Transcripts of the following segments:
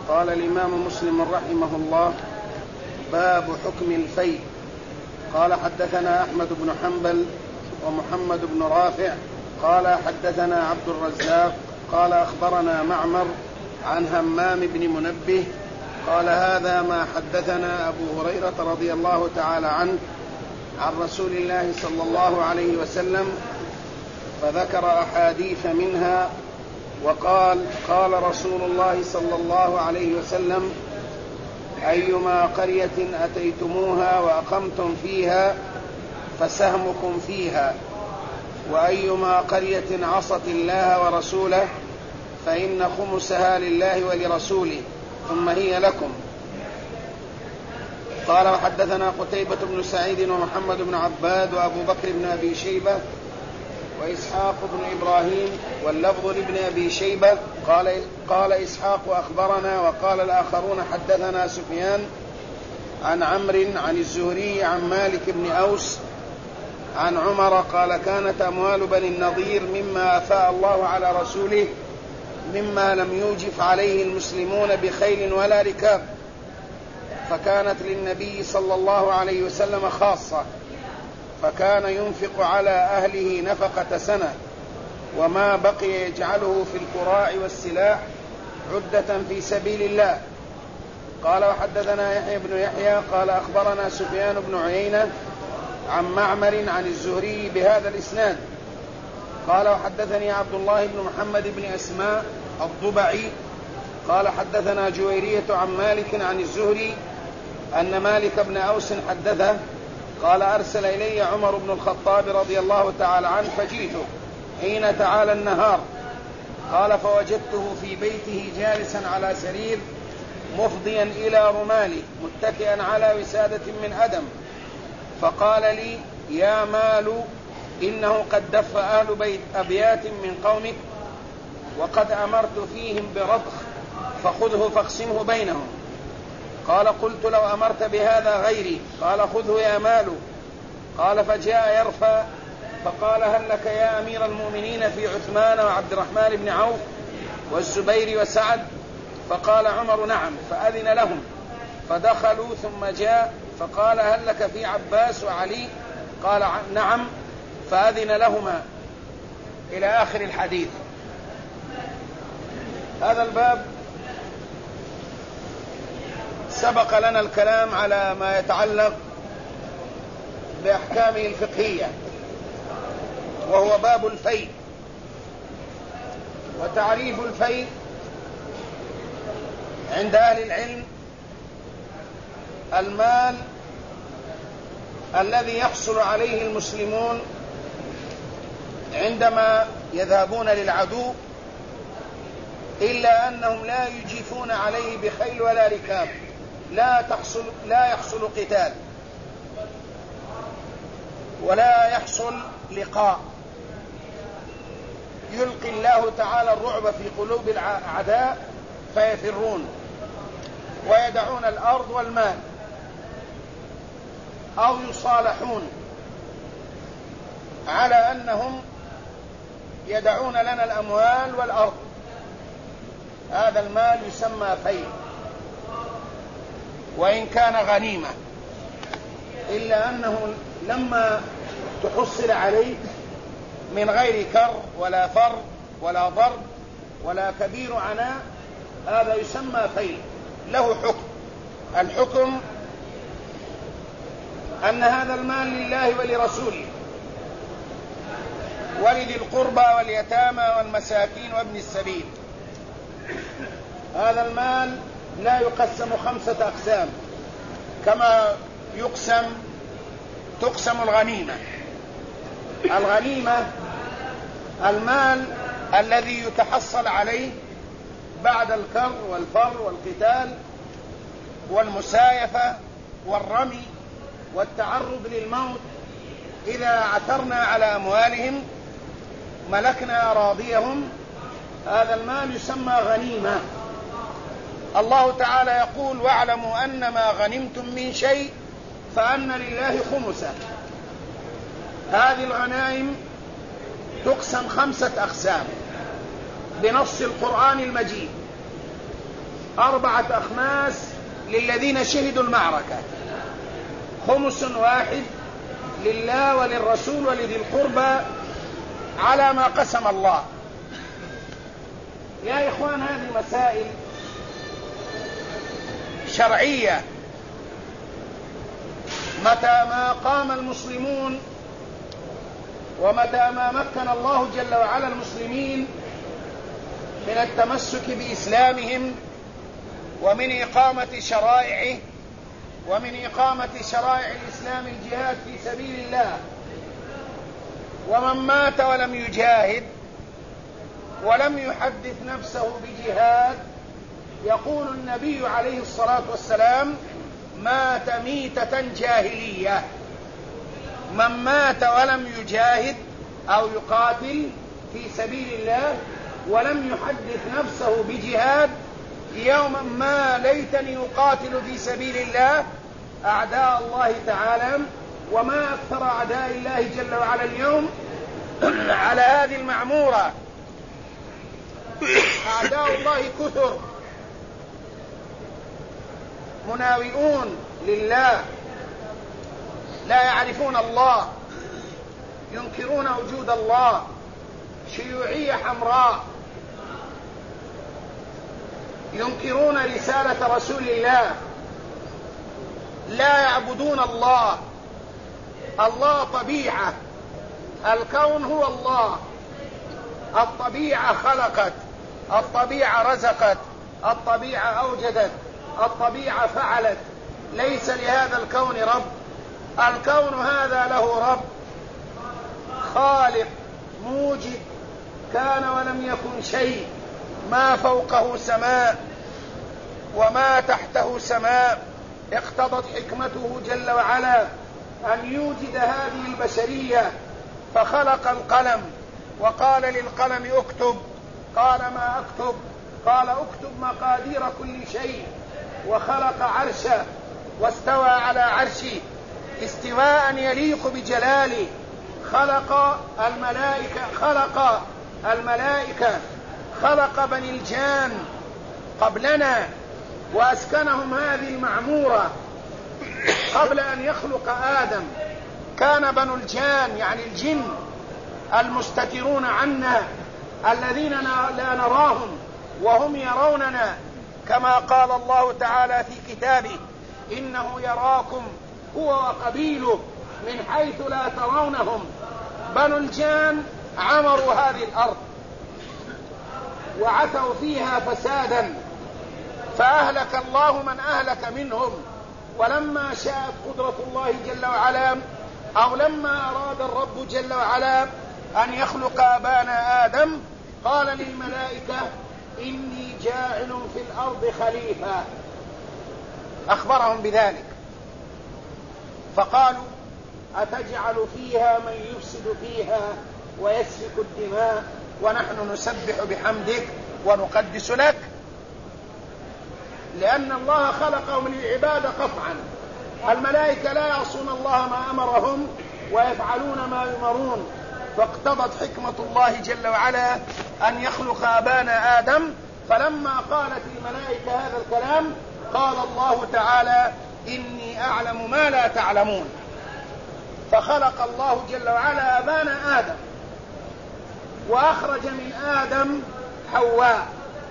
قال الإمام مسلم رحمه الله: باب حكم الفيء. قال: حدثنا أحمد بن حنبل ومحمد بن رافع قال: حدثنا عبد الرزاق قال: أخبرنا معمر عن همام بن منبه قال: هذا ما حدثنا أبو هريرة رضي الله تعالى عنه عن رسول الله صلى الله عليه وسلم، فذكر أحاديث منها وقال: قال رسول الله صلى الله عليه وسلم: أيما قرية أتيتموها وأقمتم فيها فسهمكم فيها، وأيما قرية عصت الله ورسوله فإن خمسها لله ولرسوله ثم هي لكم. قال: وحدثنا قتيبة بن سعيد ومحمد بن عباد وأبو بكر بن أبي شيبة وإسحاق بن إبراهيم، واللفظ لابن أبي شيبة. قال إسحاق: أخبرنا. وقال الآخرون: حدثنا سفيان عن عمرو عن الزهري عن مالك بن أوس عن عمر قال: كانت أموال بني النضير مما أفاء الله على رسوله مما لم يوجف عليه المسلمون بخيل ولا ركاب، فكانت للنبي صلى الله عليه وسلم خاصة، فكان ينفق على أهله نفقة سنة، وما بقي يجعله في القراع والسلاح عدة في سبيل الله. قال: وحدثنا يحيى بن يحيى قال: أخبرنا سفيان بن عيينة عن معمر عن الزهري بهذا الإسناد. قال: وحدثني عبد الله بن محمد بن أسماء الضبعي قال: حدثنا جويرية عن مالك عن الزهري أن مالك بن أوس حدثه قال: أرسل إلي عمر بن الخطاب رضي الله تعالى عنه فجئته حين تعالى النهار. قال: فوجدته في بيته جالسا على سرير مفضيا إلى رماله متكئا على وسادة من أدم، فقال لي: يا مال، إنه قد دف أهل بيت أبيات من قومك، وقد أمرت فيهم برضخ، فخذه فاقسمه بينهم. قال: قلت: لو أمرت بهذا غيري. قال: خذه يا مال. قال: فجاء يرفع فقال: هل لك يا أمير المؤمنين في عثمان وعبد الرحمن بن عوف والزبير وسعد؟ فقال عمر: نعم. فأذن لهم فدخلوا، ثم جاء فقال: هل لك في عباس وعلي؟ قال: نعم. فأذن لهما، إلى آخر الحديث. هذا الباب سبق لنا الكلام على ما يتعلق بأحكامه الفقهية، وهو باب الفيء. وتعريف الفيء عند أهل العلم: المال الذي يحصل عليه المسلمون عندما يذهبون للعدو، إلا أنهم لا يجيفون عليه بخيل ولا ركاب، لا يحصل قتال ولا يحصل لقاء، يلقي الله تعالى الرعب في قلوب الأعداء فيفرون ويدعون الأرض والمال، أو يصالحون على أنهم يدعون لنا الأموال والأرض. هذا المال يسمى فيء، وإن كان غنيمة، إلا أنه لما تحصل عليه من غير كر ولا فر ولا ضرب ولا كبير عناء، هذا يسمى فيء، له حكم. الحكم أن هذا المال لله ولرسوله ولذي القربى واليتامى والمساكين وابن السبيل. هذا المال لا يقسم 5 أقسام كما تقسم الغنيمة. الغنيمة المال الذي يتحصل عليه بعد الكر والفر والقتال والمسايفة والرمي والتعرض للموت. إذا عثرنا على أموالهم ملكنا أراضيهم، هذا المال يسمى غنيمة. الله تعالى يقول: واعلموا أنما غنمتم من شيء فأن لله خمسه. هذه الغنائم تقسم 5 أقسام بنص القرآن المجيد. 4 أخماس للذين شهدوا المعركة، 1/5 لله وللرسول ولذي القربى على ما قسم الله. يا إخوان، هذه مسائل شرعية. متى ما قام المسلمون ومتى ما مكن الله جل وعلا المسلمين من التمسك بإسلامهم ومن إقامة شرائعه ومن إقامة شرائع الإسلام الجهاد في سبيل الله، ومن مات ولم يجاهد ولم يحدث نفسه بجهاد، يقول النبي عليه الصلاة والسلام: مات ميتة جاهلية. من مات ولم يجاهد أو يقاتل في سبيل الله ولم يحدث نفسه بجهاد، يوما ما ليتني أقاتل في سبيل الله أعداء الله تعالى. وما أكثر أعداء الله جل وعلا اليوم على هذه المعمورة. أعداء الله كثر، مناوئون لله، لا يعرفون الله، ينكرون وجود الله، شيوعية حمراء، ينكرون رسالة رسول الله، لا يعبدون الله. الله طبيعة، الكون هو الله، الطبيعة خلقت، الطبيعة رزقت، الطبيعة أوجدت، الطبيعة فعلت، ليس لهذا الكون رب. الكون هذا له رب، خالق موجد، كان ولم يكن شيء، ما فوقه سماء وما تحته سماء. اقتضت حكمته جل وعلا أن يوجد هذه البشرية، فخلق القلم وقال للقلم اكتب، قال ما اكتب؟ قال اكتب مقادير كل شيء. وخلق عرشه واستوى على عرشه استواء يليق بجلاله. خلق الملائكة، خلق بني الجان قبلنا وأسكنهم هذه المعمورة. قبل أن يخلق آدم كان بنو الجان، يعني الجن المستترون عنا، الذين لا نراهم وهم يروننا، كما قال الله تعالى في كتابه: إنه يراكم هو وقبيله من حيث لا ترونهم. بنو الجان عمروا هذه الأرض وعتوا فيها فسادا، فأهلك الله من أهلك منهم. ولما شاءت قدرة الله جل وعلا، أو لما أراد الرب جل وعلا أن يخلق أبانا آدم، قال للملائكة: إني جاعل في الأرض خليفة. أخبرهم بذلك، فقالوا: أتجعل فيها من يفسد فيها ويسفك الدماء ونحن نسبح بحمدك ونقدس لك؟ لأن الله خلقهم للعبادة قطعا. الملائكة لا يعصون الله ما أمرهم ويفعلون ما يؤمرون. فاقتضت حكمة الله جل وعلا أن يخلق أبانا آدم. فلما قالت الملائكة هذا الكلام، قال الله تعالى: إني أعلم ما لا تعلمون. فخلق الله جل وعلا أبانا آدم، وأخرج من آدم حواء،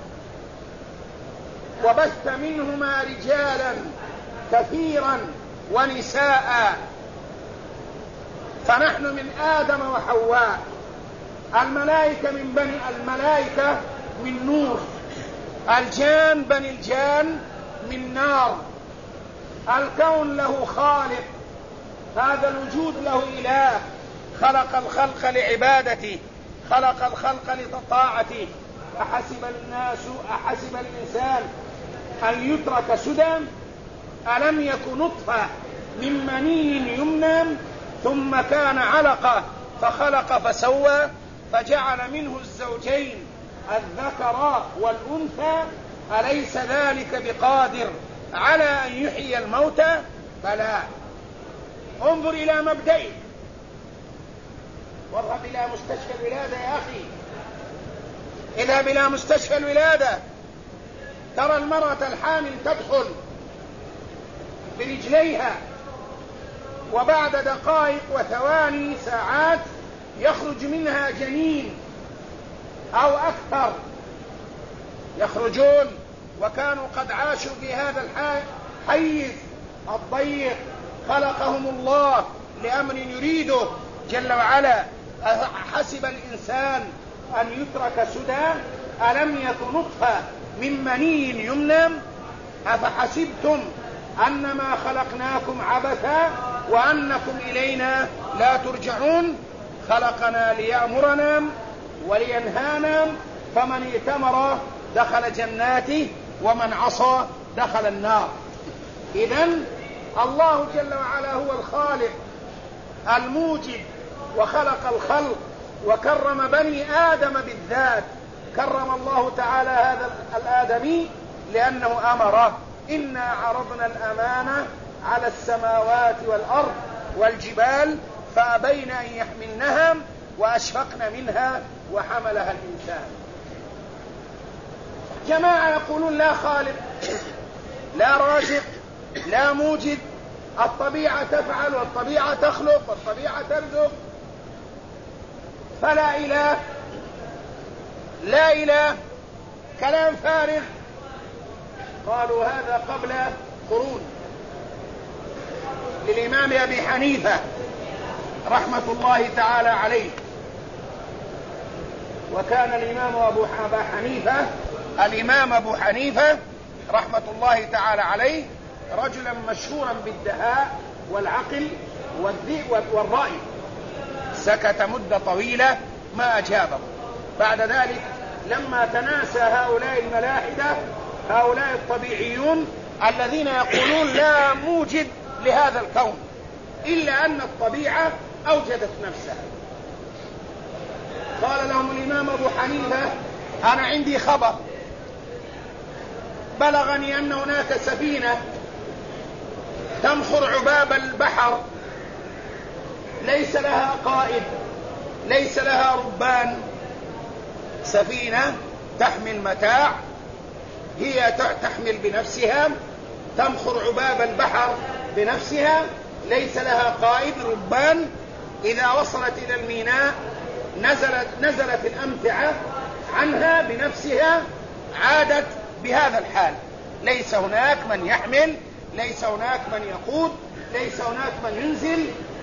وبث منهما رجالا كثيرا ونساء. فنحن من آدم وحواء. الملائكة من نور، الجان بني الجان من نار. الكون له خالق، هذا الوجود له إله، خلق الخلق لعبادته، خلق الخلق لطاعته. أحسب الإنسان أن يترك سدى؟ ألم يك نطفة من مني يمنى ثم كان علقة فخلق فسوى فجعل منه الزوجين الذكر والأنثى. أليس ذلك بقادر على أن يحيي الموتى؟ بلى. انظر إلى مبدئه، واذهب إلى مستشفى الولادة يا أخي، اذهب إلى مستشفى الولادة، ترى المرأة الحامل تدخل برجليها وبعد دقائق وثواني ساعات يخرج منها جنين أو أكثر، يخرجون وكانوا قد عاشوا في هذا الحيز الضيق، خلقهم الله لأمر يريده جل وعلا. حسب الإنسان أن يترك سدى؟ ألم يك نطفة من مني يمنى؟ أفحسبتم أنما خلقناكم عبثا وأنكم إلينا لا ترجعون؟ خلقنا ليأمرنا ولينهانا، فمن ائتمر دخل جناته ومن عصى دخل النار. إذن الله جل وعلا هو الخالق الموجد وخلق الخلق وكرم بني آدم بالذات. كرم الله تعالى هذا الآدمي لأنه أمره: إنا عرضنا الأمانة على السماوات والأرض والجبال فأبين أن يحملنها وأشفقن منها وحملها الإنسان. جماعة يقولون لا خالق، لا رازق، لا موجد، الطبيعة تفعل والطبيعة تخلق والطبيعة ترزق، فلا إله، لا إله، كلام فارغ. قالوا هذا قبل قرون للإمام أبي حنيفة رحمة الله تعالى عليه. وكان الإمام أبو حنيفة رحمة الله تعالى عليه رجلا مشهورا بالدهاء والعقل والرأي. سكت مدة طويلة ما أجابه. بعد ذلك لما تناسى هؤلاء الملاحدة، هؤلاء الطبيعيون الذين يقولون لا موجد لهذا الكون إلا أن الطبيعة أوجدت نفسها، قال لهم الإمام أبو حنيفة: أنا عندي خبر بلغني أن هناك سفينة تمخر عباب البحر، ليس لها قائد، ليس لها ربان، سفينة تحمل متاع، هي تحمل بنفسها، تمخر عباب البحر بنفسها، ليس لها قائد ربان. إذا وصلت إلى الميناء نزلت الأمتعة عنها بنفسها، عادت بهذا الحال، ليس هناك من يحمل، ليس هناك من يقود، ليس هناك من ينزل.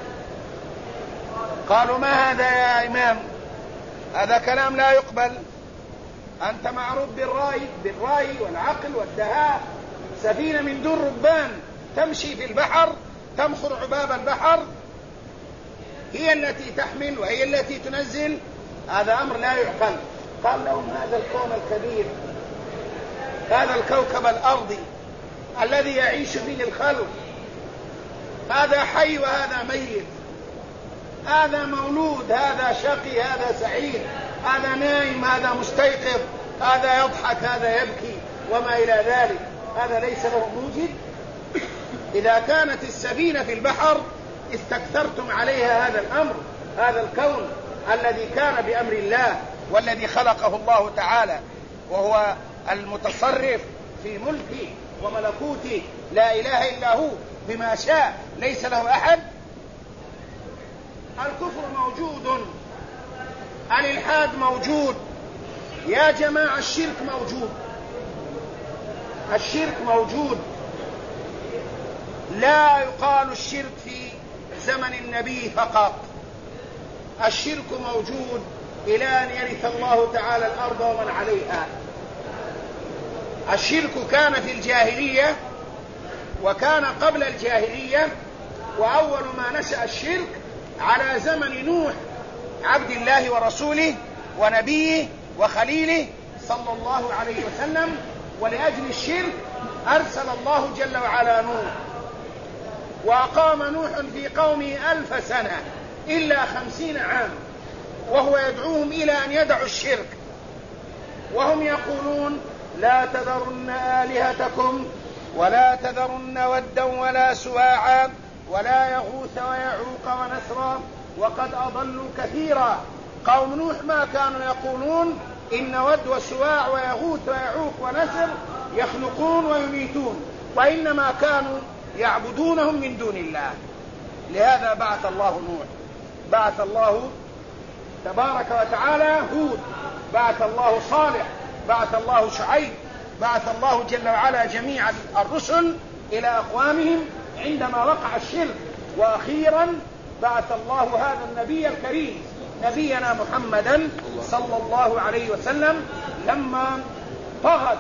قالوا: ما هذا يا إمام؟ هذا كلام لا يقبل، أنت معروف بالرأي والعقل والدهاء. سفينة من دون ربان تمشي في البحر، تمخر عباب البحر، هي التي تحمل وهي التي تنزل، هذا أمر لا يعقل. قال لهم: هذا الكون الكبير، هذا الكوكب الأرضي الذي يعيش فيه الخلق، هذا حي وهذا ميت، هذا مولود، هذا شقي، هذا سعيد، هذا نائم، هذا مستيقظ، هذا يضحك، هذا يبكي، وما إلى ذلك. هذا ليس له موجد؟ إذا كانت السفينة في البحر استكثرتم عليها هذا الأمر، هذا الكون الذي كان بأمر الله والذي خلقه الله تعالى، وهو المتصرف في ملكه وملكوته، لا إله إلا هو، بما شاء، ليس له أحد. الكفر موجود، الإلحاد موجود، يا جماعة الشرك موجود، الشرك موجود. لا يقال الشرك في زمن النبي فقط، الشرك موجود إلى أن يرث الله تعالى الأرض ومن عليها. الشرك كان في الجاهلية وكان قبل الجاهلية، وأول ما نشأ الشرك على زمن نوح عبد الله ورسوله ونبيه وخليله صلى الله عليه وسلم. ولأجل الشرك أرسل الله جل وعلا نوح، وأقام نوح في قومه 1000 سنة إلا 50 عام، وهو يدعوهم إلى أن يدعوا الشرك، وهم يقولون: لا تذرن آلهتكم ولا تذرن ودا ولا سواعا ولا يغوث ويعوق ونسرا وقد أضلوا كثيرا. قوم نوح ما كانوا يقولون إن ود وسواع ويغوث ويعوق ونسر يخلقون ويميتون، وإنما كانوا يعبدونهم من دون الله. لهذا بعث الله نوح، بعث الله تبارك وتعالى هود، بعث الله صالح، بعث الله شعيب، بعث الله جل وعلا جميع الرسل إلى أقوامهم عندما وقع الشرك. وأخيرا بعث الله هذا النبي الكريم نبينا محمدا صلى الله عليه وسلم لما طغت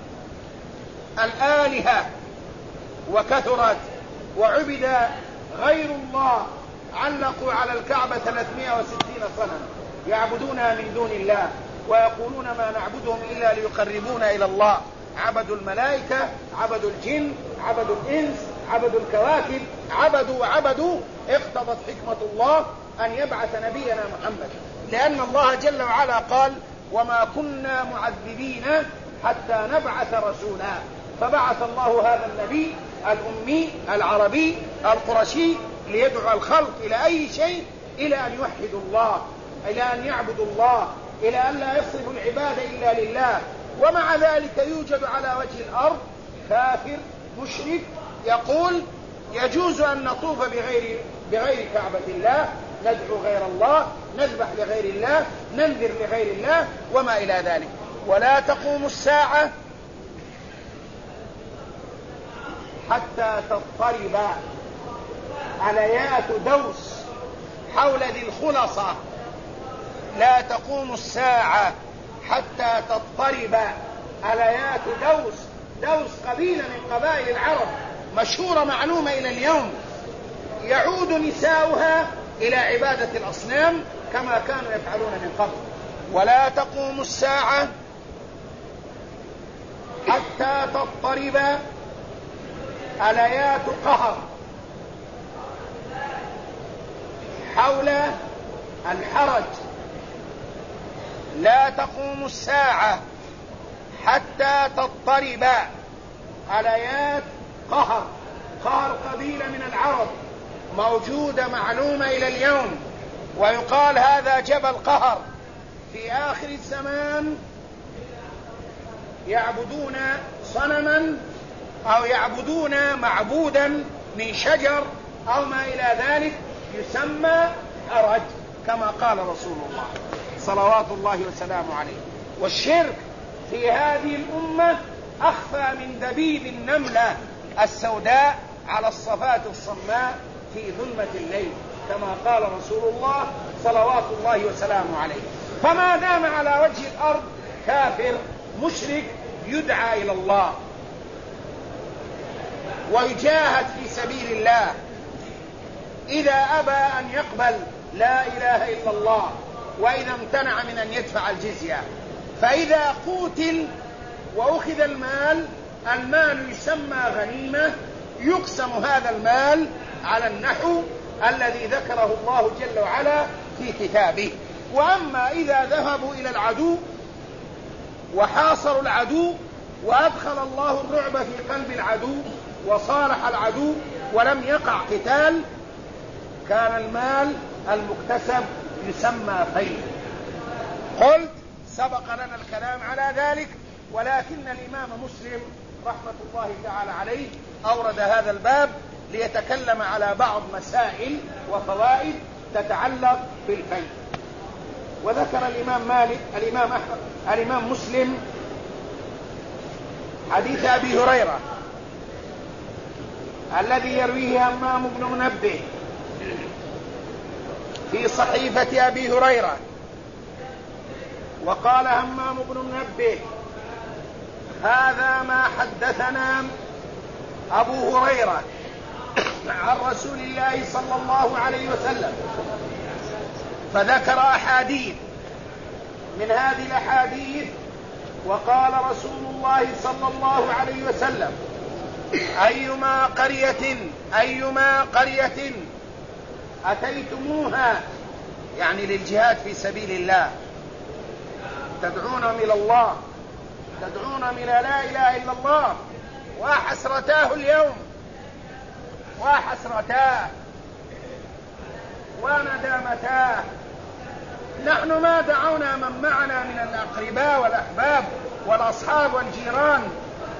الآلهة وكثرت وعبد غير الله. علقوا على الكعبة 360 صنما يعبدونها من دون الله، ويقولون ما نعبدهم إلا ليقربونا إلى الله. عبدوا الملائكة، عبدوا الجن، عبدوا الإنس، عبدوا الكواكب، عبدوا. اقتضت حكمة الله أن يبعث نبينا محمد، لأن الله جل وعلا قال وما كنا معذبين حتى نبعث رسولا. فبعث الله هذا النبي الأمي العربي القرشي ليدعو الخلق إلى أي شيء؟ إلى أن يوحدوا الله، إلى أن يعبدوا الله، إلى أن لا يصرفوا العبادة إلا لله. ومع ذلك يوجد على وجه الأرض كافر مشرك يقول يجوز أن نطوف بغير كعبة الله، ندعو غير الله، نذبح لغير الله، ننذر لغير الله وما إلى ذلك. ولا تقوم الساعة حتى تضطرب عليات دوس حول ذي الخلصة. لا تقوم الساعة حتى تضطرب عليات دوس قبيلة من قبائل العرب مشهورة معلومة إلى اليوم، يعود نساؤها إلى عبادة الأصنام كما كانوا يفعلون من قبل. ولا تقوم الساعة حتى تضطرب عليات قهر حول الحرج. لا تقوم الساعة حتى تضطرب عليات قهر قبيلة من العرب موجودة معلومة إلى اليوم، ويقال هذا جبل قهر. في آخر الزمان يعبدون صنما أو يعبدون معبودا من شجر أو ما إلى ذلك يسمى حرج كما قال رسول الله صلوات الله وسلامه عليه. والشرك في هذه الأمة أخفى من دبيب النملة السوداء على الصفات الصماء في ظلمة الليل كما قال رسول الله صلوات الله وسلامه عليه. فما دام على وجه الأرض كافر مشرك يدعى إلى الله ويجاهد في سبيل الله، إذا أبى أن يقبل لا إله إلا الله، وإذا امتنع من أن يدفع الجزية، فإذا قتل وأخذ المال يسمى غنيمة، يقسم هذا المال على النحو الذي ذكره الله جل وعلا في كتابه. وأما إذا ذهبوا إلى العدو وحاصروا العدو وأدخل الله الرعب في قلب العدو وصالح العدو ولم يقع قتال، كان المال المكتسب يسمى فيء. قلت سبق لنا الكلام على ذلك، ولكن الإمام مسلم رحمة الله تعالى عليه أورد هذا الباب ليتكلم على بعض مسائل وفوائد تتعلق بالفيء. وذكر الإمام مسلم حديث أبي هريرة الذي يرويه همام بن منبه في صحيفة أبي هريرة. وقال همام بن منبه هذا ما حدثنا أبو هريرة عن رسول الله صلى الله عليه وسلم، فذكر أحاديث. من هذه الأحاديث وقال رسول الله صلى الله عليه وسلم أيما قرية أتيتموها، يعني للجهاد في سبيل الله، تدعونهم إلى الله، تدعونهم إلى لا إله إلا الله، وحسرتاه اليوم، وحسرتاه وندامتاه. نحن ما دعونا من معنا من الأقرباء والأحباب والأصحاب والجيران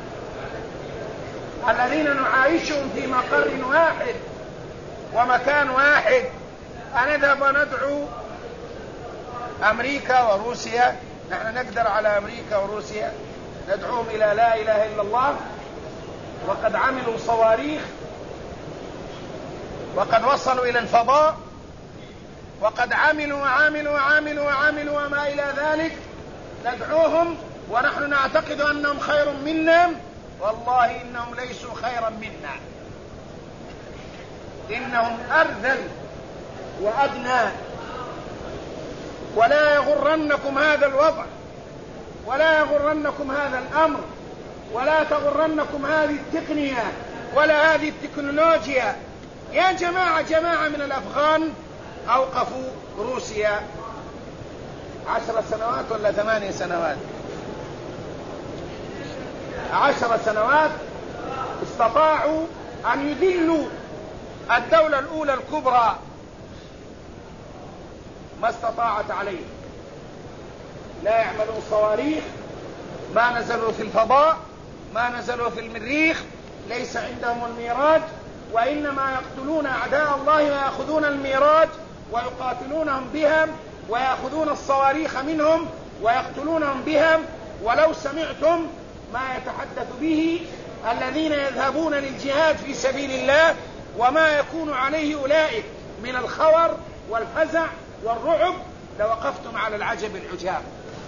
الذين نعايشهم في مقر واحد ومكان واحد، أن نذهب وندعو أمريكا وروسيا؟ نحن نقدر على أمريكا وروسيا ندعوهم إلى لا إله إلا الله، وقد عملوا صواريخ، وقد وصلوا إلى الفضاء، وقد عملوا وعملوا وعملوا وعملوا وما إلى ذلك، ندعوهم ونحن نعتقد أنهم خير منا؟ والله إنهم ليسوا خيرا منا، إنهم أرذل وأدنى. ولا يغرنكم هذا الوضع، ولا يغرنكم هذا الأمر، ولا تغرنكم هذه التقنية ولا هذه التكنولوجيا. يا جماعة من الأفغان أوقفوا روسيا 10 سنوات ولا 8 سنوات، 10 سنوات استطاعوا أن يذلوا الدولة الأولى الكبرى، ما استطاعت عليه. لا يعملون صواريخ، ما نزلوا في الفضاء، ما نزلوا في المريخ، ليس عندهم الميراج، وإنما يقتلون أعداء الله ويأخذون الميراج ويقاتلونهم بهم، ويأخذون الصواريخ منهم ويقتلونهم بهم. ولو سمعتم ما يتحدث به الذين يذهبون للجهاد في سبيل الله وما يكون عليه أولئك من الخور والفزع والرعب لوقفتم على العجب العجاب.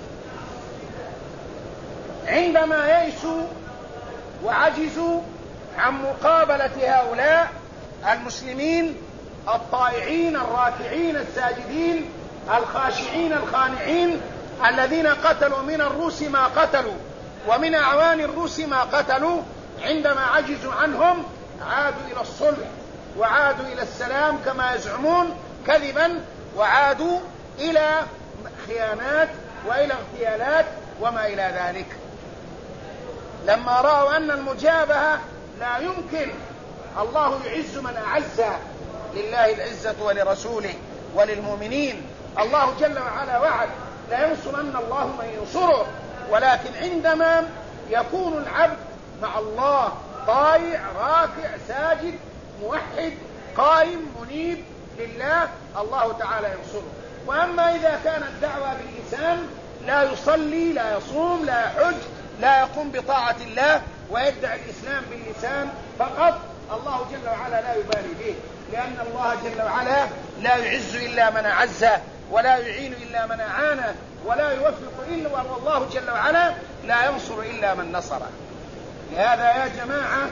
عندما يئسوا وعجزوا عن مقابلة هؤلاء المسلمين الطائعين الراكعين الساجدين الخاشعين الخانعين الذين قتلوا من الروس ما قتلوا ومن أعوان الروس ما قتلوا، عندما عجزوا عنهم عادوا إلى الصلح وعادوا إلى السلام كما يزعمون كذبا، وعادوا إلى خيانات وإلى اغتيالات وما إلى ذلك. لما رأوا أن المجابهة لا يمكن، الله يعز من أعز، لله العزة ولرسوله وللمؤمنين. الله جل وعلا وعد لا ينصرن الله من ينصره، ولكن عندما يكون العبد مع الله طائع راكع ساجد موحد قائم منيب لله، الله تعالى ينصره. وأما إذا كانت دعوة باللسان، لا يصلي لا يصوم لا يحج لا يقوم بطاعة الله ويدعي الإسلام باللسان فقط، الله جل وعلا لا يبالي به، لأن الله جل وعلا لا يعز إلا من أعزه، ولا يعين إلا من أعانه، ولا يوفق إلا، والله جل وعلا لا ينصر إلا من نصره. لهذا يا جماعة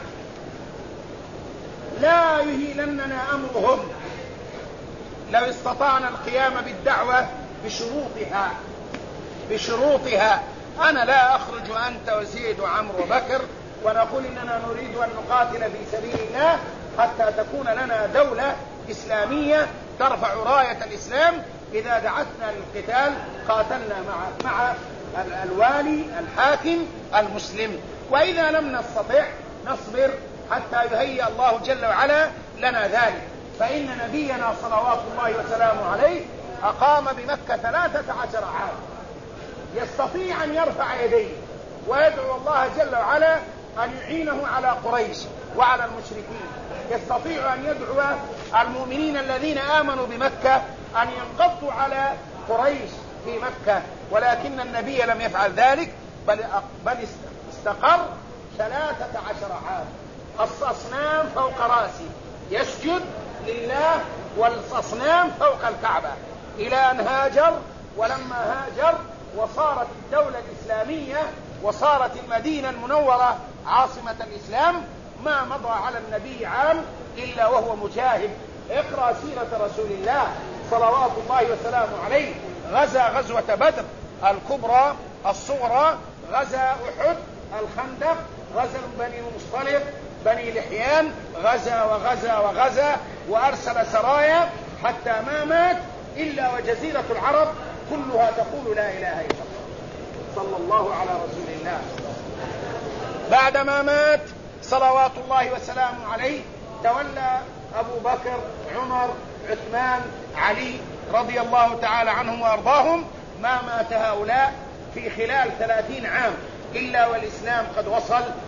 لا يهيلننا أمرهم لو استطعنا القيام بالدعوة بشروطها. أنا لا أخرج أنت وزيد وعمرو وبكر ونقول إننا نريد أن نقاتل في سبيل الله حتى تكون لنا دولة إسلامية ترفع راية الإسلام. إذا دعتنا للقتال قاتلنا مع الوالي الحاكم المسلم، وإذا لم نستطع نصبر حتى يهيئ الله جل وعلا لنا ذلك. فإن نبينا صلوات الله وسلامه عليه أقام بمكة 13 عام، يستطيع أن يرفع يديه ويدعو الله جل وعلا أن يعينه على قريش وعلى المشركين، يستطيع أن يدعو المؤمنين الذين آمنوا بمكة أن ينقضوا على قريش في مكة، ولكن النبي لم يفعل ذلك، بل استقر 13 عام. الأصنام فوق رأسه يسجد لله والأصنام فوق الكعبة إلى أن هاجر. ولما هاجر وصارت الدولة الإسلامية وصارت المدينة المنورة عاصمة الإسلام، ما مضى على النبي عام إلا وهو مجاهد. اقرأ سيرة رسول الله صلوات الله وسلامه عليه، غزا غزوة بدر الكبرى الصغرى، غزا أحد الخندق، غزا بني مصطلق بني لحيان، غزا وغزا وغزا وأرسل سرايا حتى ما مات إلا وجزيرة العرب كلها تقول لا إله إلا الله صلى الله على رسول الله. بعدما مات صلوات الله وسلامه عليه تولى أبو بكر عمر عثمان علي رضي الله تعالى عنهم وأرضاهم. ما مات هؤلاء في خلال 30 عام إلا والإسلام قد وصل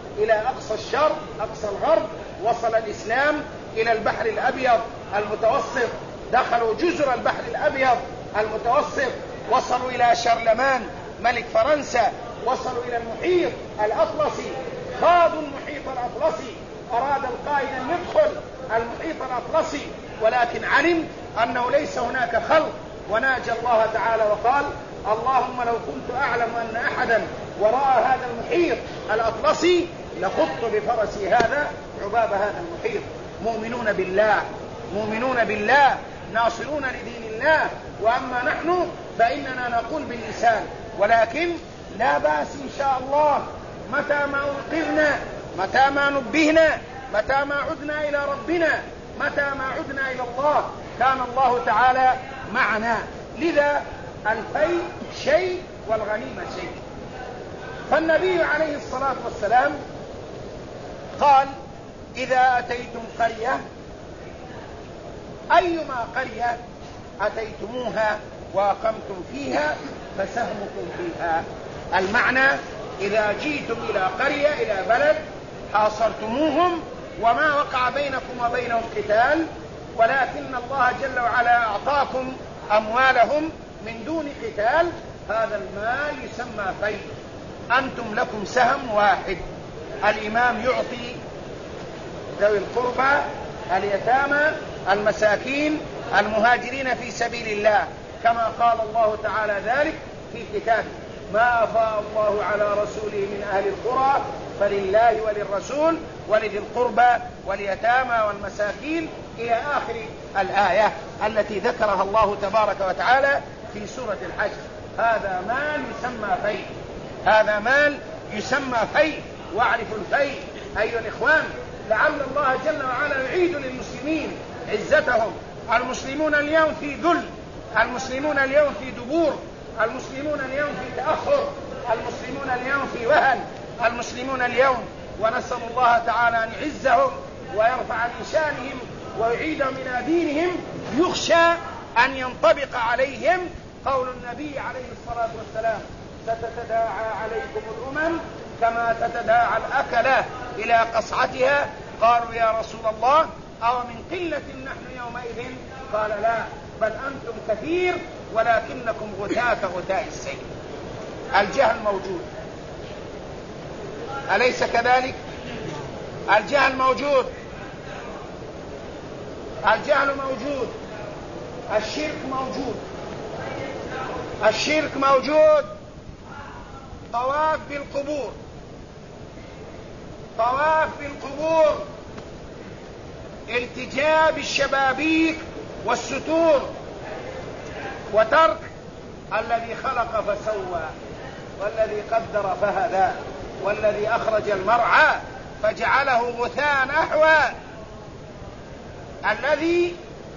إلى أقصى الشرق أقصى الغرب، وصل الإسلام إلى البحر الأبيض المتوسط، دخلوا جزر البحر الأبيض المتوسط، وصلوا إلى شارلمان ملك فرنسا، وصلوا إلى المحيط الأطلسي، خاضوا المحيط الأطلسي. أراد القائد أن يدخل المحيط الأطلسي، ولكن علم أنه ليس هناك خلق، وناجى الله تعالى وقال: اللهم لو كنت أعلم أن أحدا وراء هذا المحيط الأطلسي لخضت بفرسي هذا عباب هذا المحيط. مؤمنون بالله، مؤمنون بالله، ناصرون لدين الله. وأما نحن فإننا نقول باللسان، ولكن لا بأس إن شاء الله متى ما أنقذنا، متى ما نبهنا، متى ما عدنا إلى ربنا، متى ما عدنا إلى الله، كان الله تعالى معنا. لذا الفيء شيء والغنيمة شيء. فالنبي عليه الصلاة والسلام قال: إذا أتيتم قرية، أيما قرية أتيتموها وأقمتم فيها فسهمكم فيها. المعنى: إذا جئتم إلى قرية، إلى بلد، حاصرتموهم وما وقع بينكم وبينهم قتال، ولكن الله جل وعلا أعطاكم أموالهم من دون قتال، هذا المال يسمى فيء. أنتم لكم سهم واحد. الإمام يعطي ذوي القربى، اليتامى، المساكين، المهاجرين في سبيل الله، كما قال الله تعالى ذلك في كتابه: ما أفاء الله على رسوله من أهل القرى فلله وللرسول ولذي القربى واليتامى والمساكين، إلى آخر الآية التي ذكرها الله تبارك وتعالى في سورة الحج. هذا مال يسمى فيء، هذا مال يسمى فيء. واعرفوا الفيء أيها الإخوان، لعل الله جل وعلا يعيد للمسلمين عزتهم. المسلمون اليوم في ذل، المسلمون اليوم في دبور، المسلمون اليوم في تأخر، المسلمون اليوم في وهن، المسلمون اليوم، ونسأل الله تعالى أن يعزهم ويرفع من شانهم ويعيدهم إلى دينهم. يخشى أن ينطبق عليهم قول النبي عليه الصلاة والسلام: ستتداعى عليكم الأمم كما تتداعى الأكلة إلى قصعتها. قالوا: يا رسول الله، أو من قلة نحن يومئذ؟ قال: لا، بل أنتم كثير ولكنكم غثاء كغثاء السيل. الجهل موجود، أليس كذلك؟ الجهل موجود، الجهل موجود، الشرك موجود، الشرك موجود. طواف بالقبور، طواف بالقبور، التجاء بالشبابيك والستور، وترك الذي خلق فسوى والذي قدر فهدى والذي أخرج المرعى فجعله غثاء أحوى، الذي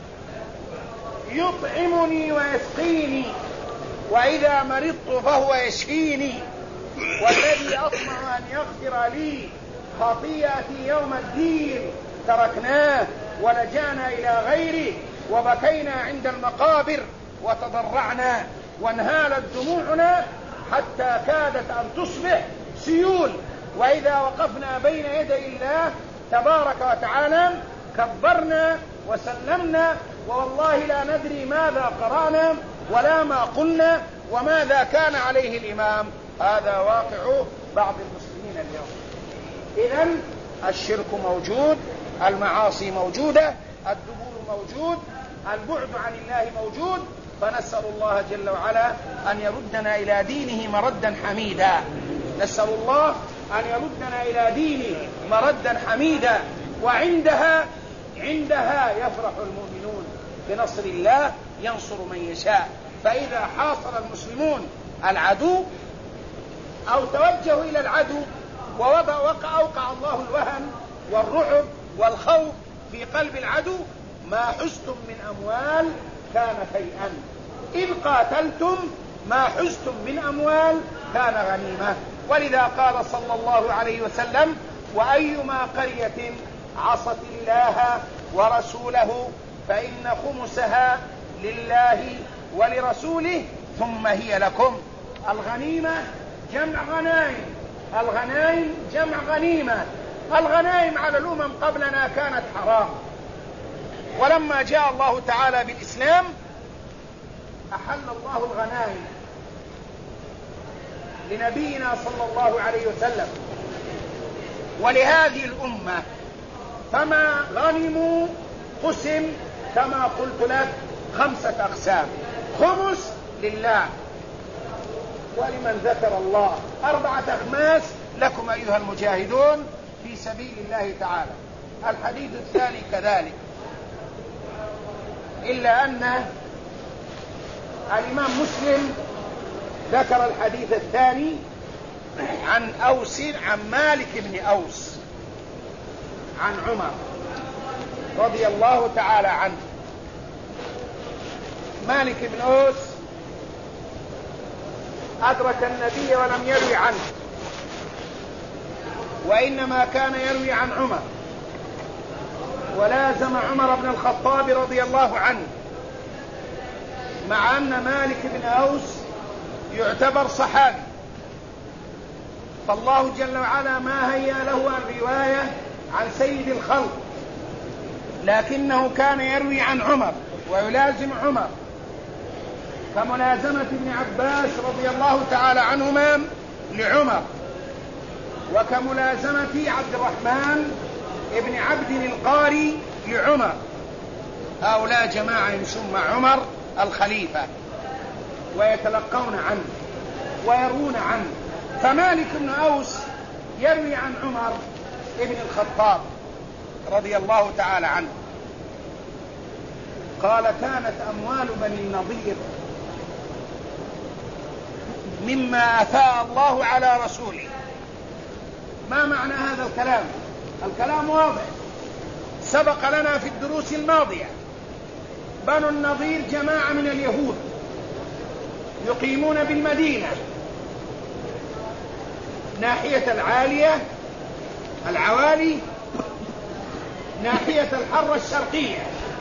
يطعمني ويسقيني وإذا مرضت فهو يشفيني، والذي أطمع أن يغفر لي خطيئتي يوم الدين. تركناه ولجأنا إلى غيره وبكينا عند المقابر وتضرعنا وانهالت دموعنا حتى كادت أن تصبح سيول. وإذا وقفنا بين يدي الله تبارك وتعالى كبرنا وسلمنا، والله لا ندري ماذا قرأنا ولا ما قلنا وماذا كان عليه الإمام. هذا واقع بعض المسلمين اليوم. إذن الشرك موجود، المعاصي موجودة، الدبور موجود، البعد عن الله موجود. فنسأل الله جل وعلا أن يردنا إلى دينه مردا حميدا، نسأل الله أن يردنا إلى دينه مردا حميدا. وعندها يفرح المؤمنون بنصر الله، ينصر من يشاء. فإذا حاصر المسلمون العدو أو توجهوا إلى العدو أوقع الله الوهن والرعب والخوف في قلب العدو، ما حزتم من أموال كان فيئا، إذ قاتلتم ما حزتم من أموال كان غنيمة. ولذا قال صلى الله عليه وسلم: وأيما قرية عصت الله ورسوله فإن خمسها لله ولرسوله ثم هي لكم. الغنيمة جمع غنائم، الغنائم جمع غنيمة. الغنائم على الأمم قبلنا كانت حرام، ولما جاء الله تعالى بالإسلام أحل الله الغنائم لنبينا صلى الله عليه وسلم ولهذه الأمة، فما غنموا قسم كما قلت لك 5 أقسام: خمس لله، ولمن ذكر الله 4 أخماس لكم أيها المجاهدون في سبيل الله تعالى. الحديث الثاني كذلك، إلا أن الإمام مسلم ذكر الحديث الثاني عن أوس، عن مالك بن أوس عن عمر رضي الله تعالى عنه. مالك بن أوس أدرك النبي ولم يروي عنه، وإنما كان يروي عن عمر، ولازم عمر بن الخطاب رضي الله عنه، مع أن مالك بن أوس يعتبر صحابي، فالله جل وعلا ما هيأ له الرواية عن سيد الخلق، لكنه كان يروي عن عمر ويلازم عمر، كملازمة ابن عباس رضي الله تعالى عنهما لعمر، وكملازمة عبد الرحمن ابن عبد القاري لعمر. هؤلاء جماعة يمشون مع عمر الخليفة ويتلقون عنه ويروون عنه. فمالك بن أوس يروي عن عمر ابن الخطاب رضي الله تعالى عنه قال: كانت أموال بني النضير مما أفاء الله على رسوله. ما معنى هذا الكلام؟ الكلام واضح، سبق لنا في الدروس الماضية. بنو النضير جماعة من اليهود يقيمون بالمدينة ناحية العوالي، ناحية الحرة الشرقية،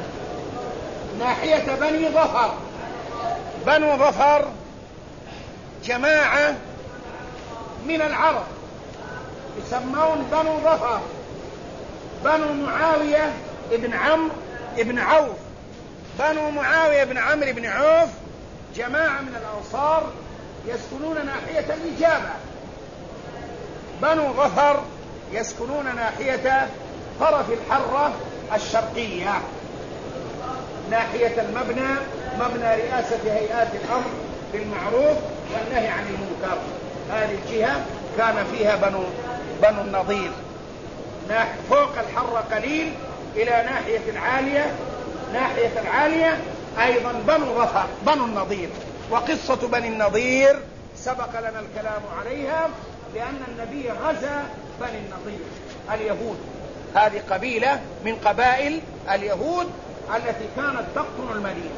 ناحية بني ظفر. بنو ظفر جماعة من العرب يسمون بنو ظفر. بنو معاوية ابن عمرو ابن عوف، بنو معاوية ابن عمرو ابن عوف جماعة من الأنصار يسكنون ناحية الإجابة. بنو ظفر يسكنون ناحية طرف الحرة الشرقية، ناحية المبنى، مبنى رئاسة هيئات الأمر بالمعروف والنهي عن المنكر. هذه الجهة كان فيها بنو النضير، فوق الحرة قليل إلى ناحية العالية أيضا بنو ظفر، بنو النضير. وقصة بني النضير سبق لنا الكلام عليها، لأن النبي غزا بني النضير اليهود. هذه قبيلة من قبائل اليهود التي كانت تقطن المدينة،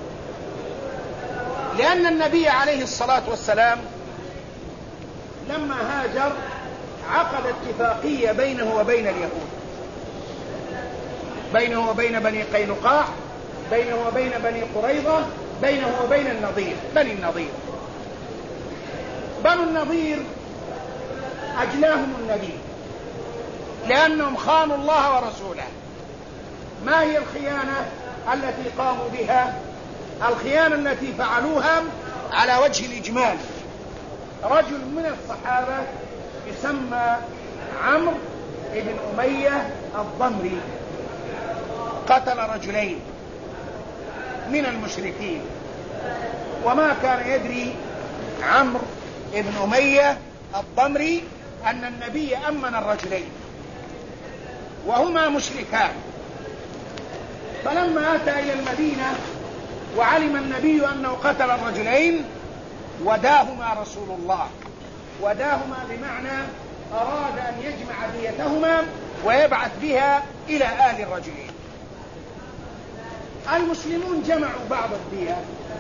لأن النبي عليه الصلاة والسلام لما هاجر عقد اتفاقية بينه وبين اليهود، بينه وبين بني قينقاع، بينه وبين بني قريظة، بينه وبين بني النضير. بنو النضير أجلاهم النبي لأنهم خانوا الله ورسوله. ما هي الخيانة التي قاموا بها؟ الخيانة التي فعلوها على وجه الإجمال. رجل من الصحابة يسمى عمرو بن أمية الضمري قتل رجلين من المشركين، وما كان يدري عمرو بن أمية الضمري أن النبي أمن الرجلين وهما مشركان. فلما أتى إلى المدينة وعلم النبي أنه قتل الرجلين وداهما رسول الله. وداهما بمعنى أراد أن يجمع ديتهما ويبعث بها إلى آل الرجلين. المسلمون جمعوا بعض الدية.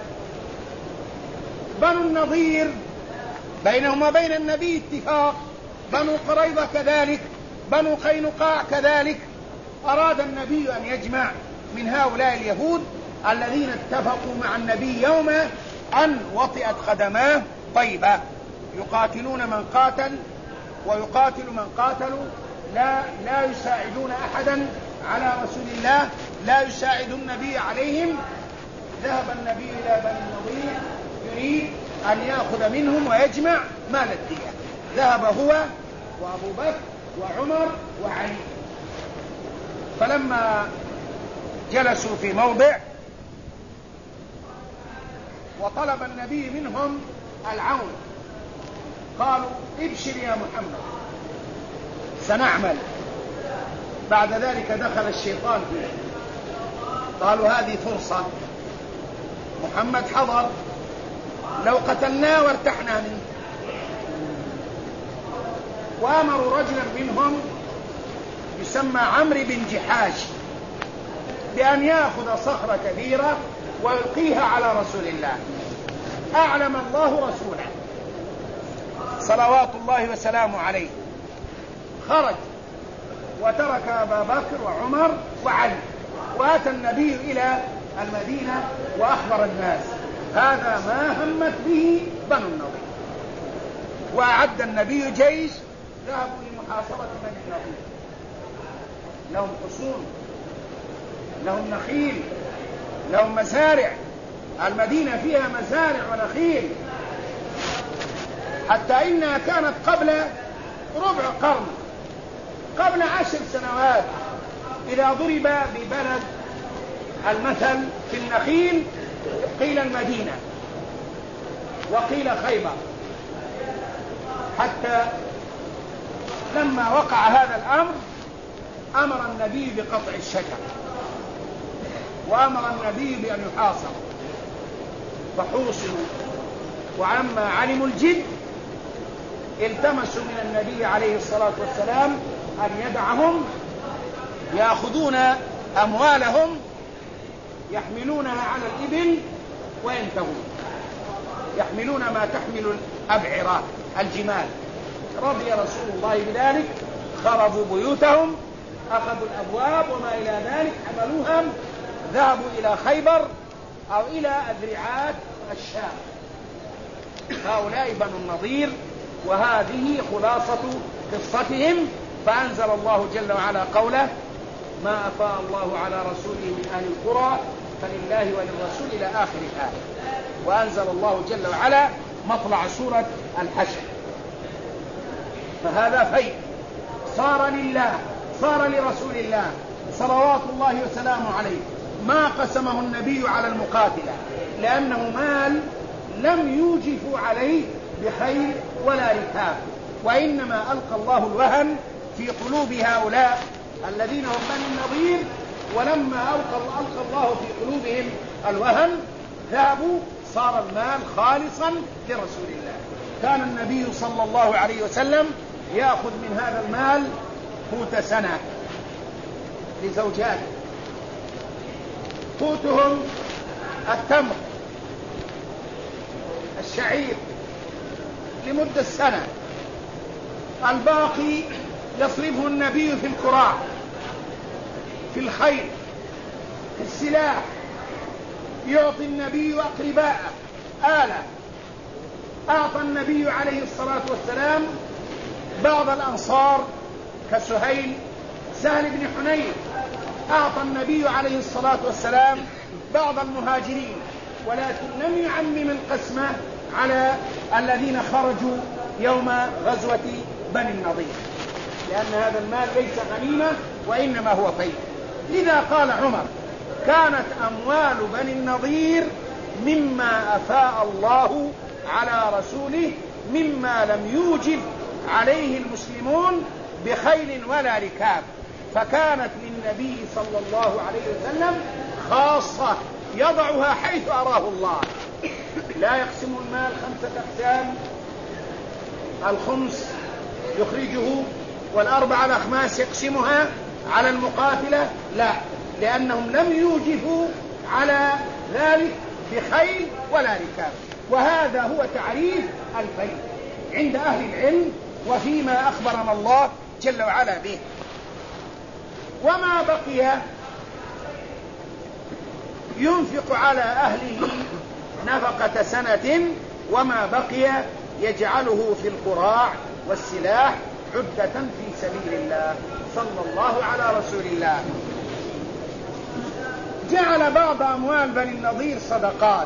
بنو النضير بينهم وبين النبي اتفاق، بنو قريظة كذلك، بنو قينقاع كذلك. أراد النبي أن يجمع من هؤلاء اليهود الذين اتفقوا مع النبي يوم أن وطئت قدماه طيبة، يقاتلون من قاتل ويقاتل من قاتلوا، لا يساعدون أحدا على رسول الله، لا يساعد النبي عليهم. ذهب النبي إلى بني النضير يريد أن يأخذ منهم ويجمع مال الدية. ذهب هو وأبو بكر وعمر وعلي. فلما جلسوا في موضع وطلب النبي منهم العون، قالوا ابشر يا محمد سنعمل. بعد ذلك دخل الشيطان فيه، قالوا هذه فرصة، محمد حضر، لو قتلناه وارتحنا منه. وامروا رجلا منهم يسمى عمرو بن جحاش بأن يأخذ صخرة كبيرة ويلقيها على رسول الله. أعلم الله رسوله صلوات الله وسلامه عليه. خرج وترك أبا بكر وعمر وعلي، وأتى النبي إلى المدينة وأخبر الناس هذا ما همت به بنو النضير. وأعد النبي جيش ذهبوا لمحاصرة بني النضير. لهم حصون، لهم نخيل، لهم مزارع، المدينة فيها مزارع ونخيل، حتى إنها كانت قبل ربع قرن، قبل 10 سنوات، إذا ضرب ببلد المثل في النخيل قيل المدينة وقيل خيبر. حتى لما وقع هذا الأمر أمر النبي بقطع الشجر، وأمر النبي بأن يحاصر، فحوصروا. وعما علموا الجد التمسوا من النبي عليه الصلاة والسلام أن يدعهم يأخذون أموالهم يحملونها على الإبل وينتهون، يحملون ما تحمل الأبعرة الجمال. رضي رسول الله بذلك، خربوا بيوتهم، أخذوا الأبواب وما إلى ذلك، حملوها، ذهبوا إلى خيبر أو إلى أذرعات الشام. هؤلاء بنو النضير، وهذه خلاصة قصتهم. فأنزل الله جل وعلا قوله ما أفاء الله على رسوله من أهل القرى فلله وللرسول إلى آخر الآية. وأنزل الله جل وعلا مطلع سورة الحشر. فهذا فيء صار لله، صار لرسول الله صلوات الله وسلامه عليه. ما قسمه النبي على المقاتلة لأنه مال لم يوجفوا عليه بخيل ولا ركاب، وإنما ألقى الله الوهن في قلوب هؤلاء الذين هم بني النضير. ولما ألقى الله في قلوبهم الوهن ذهبوا، صار المال خالصا لرسول الله. كان النبي صلى الله عليه وسلم يأخذ من هذا المال قوت سنة لزوجاته، قوتهم التمر الشعير لمدة سنة، الباقي يصرفه النبي في القراع، في الخيل، في السلاح. يعطي النبي أقرباءه آلة. أعطى النبي عليه الصلاة والسلام بعض الأنصار كسهيل، سهل بن حنين. أعطى النبي عليه الصلاة والسلام بعض المهاجرين، ولكن لم يعمم القسمة على الذين خرجوا يوم غزوة بني النضير، لأن هذا المال ليس غنيمة وإنما هو فيء. لذا قال عمر كانت أموال بني النضير مما أفاء الله على رسوله، مما لم يوجب عليه المسلمون بخيل ولا ركاب، فكانت للنبي صلى الله عليه وسلم خاصة يضعها حيث أراه الله. لا يقسم المال 5 أقسام، الخمس يخرجه والأربعة الأخماس يقسمها على المقاتلة، لا، لأنهم لم يوجفوا على ذلك بخيل ولا ركاب. وهذا هو تعريف الفيء عند أهل العلم، وفيما أخبرنا الله جل وعلا به. وما بقي ينفق على أهله نفقة سنة، وما بقي يجعله في القراع والسلاح عدة في سبيل الله. صلى الله على رسول الله. جعل بعض أموال بني النضير صدقات،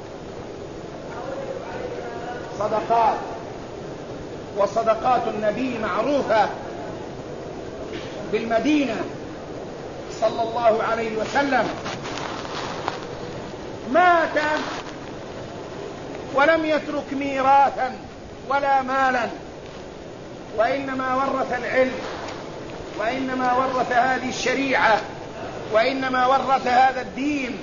وصدقات النبي معروفة بالمدينة صلى الله عليه وسلم. مات ولم يترك ميراثا ولا مالا، وإنما ورث العلم، وإنما ورث هذه الشريعة، وإنما ورث هذا الدين.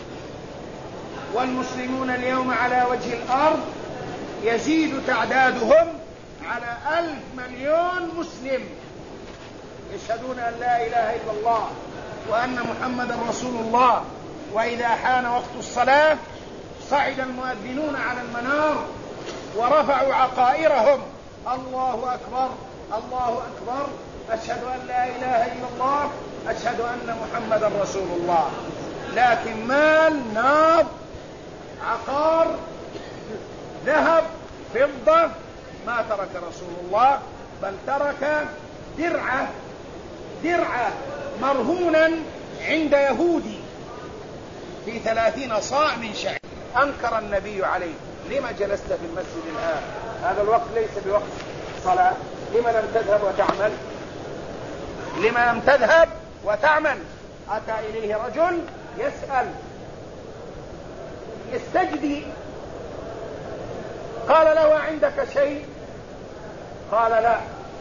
والمسلمون اليوم على وجه الأرض يزيد تعدادهم على 1,000 مليون مسلم يشهدون أن لا إله إلا الله وأن محمدا رسول الله. وإذا حان وقت الصلاة صعد المؤذنون على المنار ورفعوا عقائرهم: الله أكبر، الله أكبر، أشهد أن لا إله إلا الله، أشهد أن محمدا رسول الله. لكن مال، نار، عقار، ذهب، فضة ما ترك رسول الله، بل ترك درعه مرهونا عند يهودي في 30 صاع من شعير. أنكر النبي عليه: لما جلست في المسجد الآن؟ هذا الوقت ليس بوقت صلاة، لما لم تذهب وتعمل؟ لما لم تذهب وتعمل؟ أتى إليه رجل يسأل يستجدي، قال له: عندك شيء؟ قال: لا.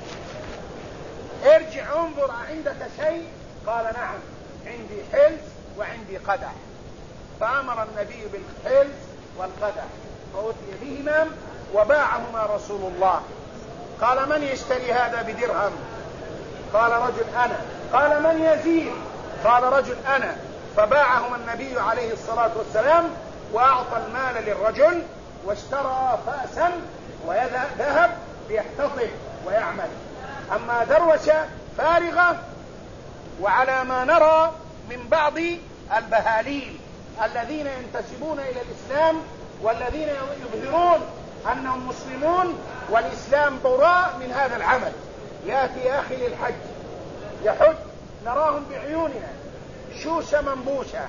ارجع انظر عندك شيء؟ قال: نعم، عندي حلس وعندي قدح. فأمر النبي بالحلس والقدح فأتي بهما وباعهما رسول الله. قال: من يشتري هذا بدرهم؟ قال: رجل أنا. قال: من يزيد؟ قال: رجل أنا. فباعهما النبي عليه الصلاة والسلام وأعطى المال للرجل واشترى فأسا وذهب ليحتطب ويعمل. أما دروشة فارغة. وعلى ما نرى من بعض البهاليل الذين ينتسبون إلى الإسلام والذين يظهرون أنهم مسلمون والإسلام براء من هذا العمل، يأتي أخي للحج يحج نراهم بعيوننا شوشة منبوشة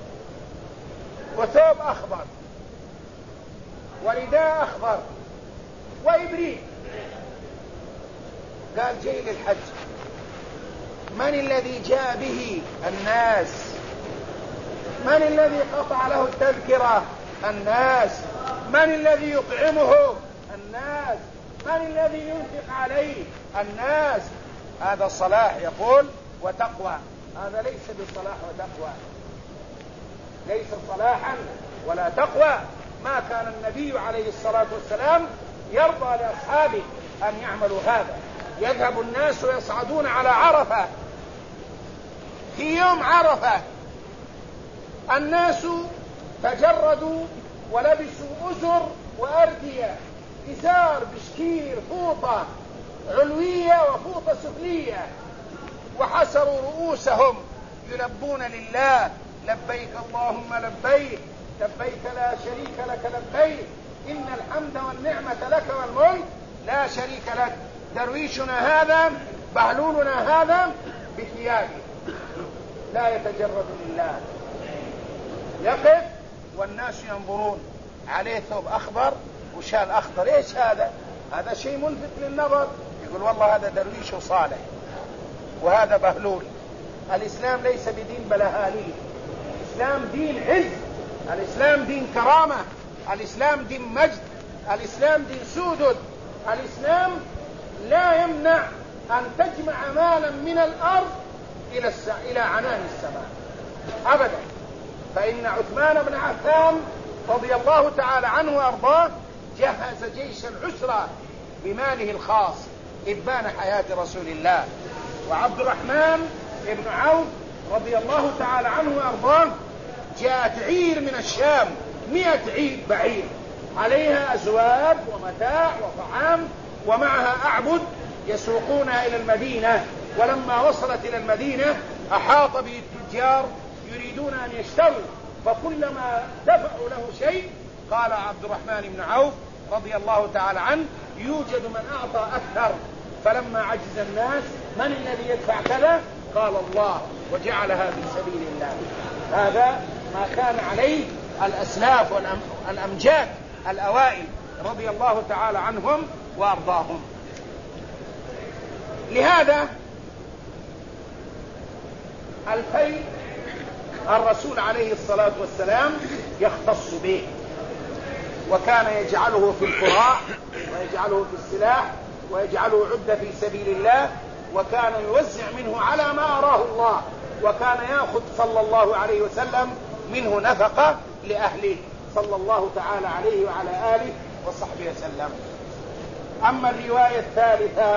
وثوب أخضر ورداء أخضر وإبريق، قال: جاي للحج. من الذي جاء به؟ الناس. من الذي قطع له التذكرة؟ الناس. من الذي يطعمه؟ الناس. من الذي ينفق عليه؟ الناس. هذا صلاح يقول وتقوى. هذا ليس بصلاح وتقوى، ليس صلاحا ولا تقوى. ما كان النبي عليه الصلاة والسلام يرضى لأصحابه أن يعملوا هذا. يذهب الناس ويصعدون على عرفة في يوم عرفة، الناس تجردوا ولبسوا أزر وأردية، إزار، بشكير، فوطة علوية وفوطة سفلية، وحسروا رؤوسهم يلبون لله: لبيك اللهم لبيك، لبيك لا شريك لك لبيك، إن الحمد والنعمة لك والملك لا شريك لك. درويشنا هذا، بهلولنا هذا بثيابه لا يتجرد لله، يقف والناس ينظرون عليه ثوب أخضر وشال أخضر. إيش هذا؟ هذا شيء ملفت للنظر. يقول: والله هذا درويش صالح وهذا بهلول. الإسلام ليس بدين بلهاليل، الإسلام دين عز، الإسلام دين كرامة، الإسلام دين مجد، الإسلام دين سودد. الإسلام لا يمنع أن تجمع مالا من الأرض إلى عنان السماء أبدا. فإن عثمان بن عفان رضي الله تعالى عنه وأرضاه جهز جيش العسرة بماله الخاص إبان حياة رسول الله. وعبد الرحمن بن عوف رضي الله تعالى عنه وأرضاه جاءت عير من الشام، 100 بعير عليها أزواج ومتاع وطعام ومعها أعبد يسوقونها إلى المدينة. ولما وصلت إلى المدينة أحاط به التجار يريدون أن يشتروا، فكلما دفعوا له شيء قال عبد الرحمن بن عوف رضي الله تعالى عنه: يوجد من أعطى أكثر، فلما عجز الناس من الذي يدفع كذا؟ قال الله، وجعلها في سبيل الله. هذا ما كان عليه الأسلاف والأمجاد الأوائل رضي الله تعالى عنهم وأرضاهم. لهذا الفيء الرسول عليه الصلاة والسلام يختص به، وكان يجعله في القراء ويجعله في السلاح ويجعله عدة في سبيل الله، وكان يوزع منه على ما أراه الله، وكان يأخذ صلى الله عليه وسلم منه نفقة لأهله صلى الله تعالى عليه وعلى آله وصحبه وسلم. أما الرواية الثالثة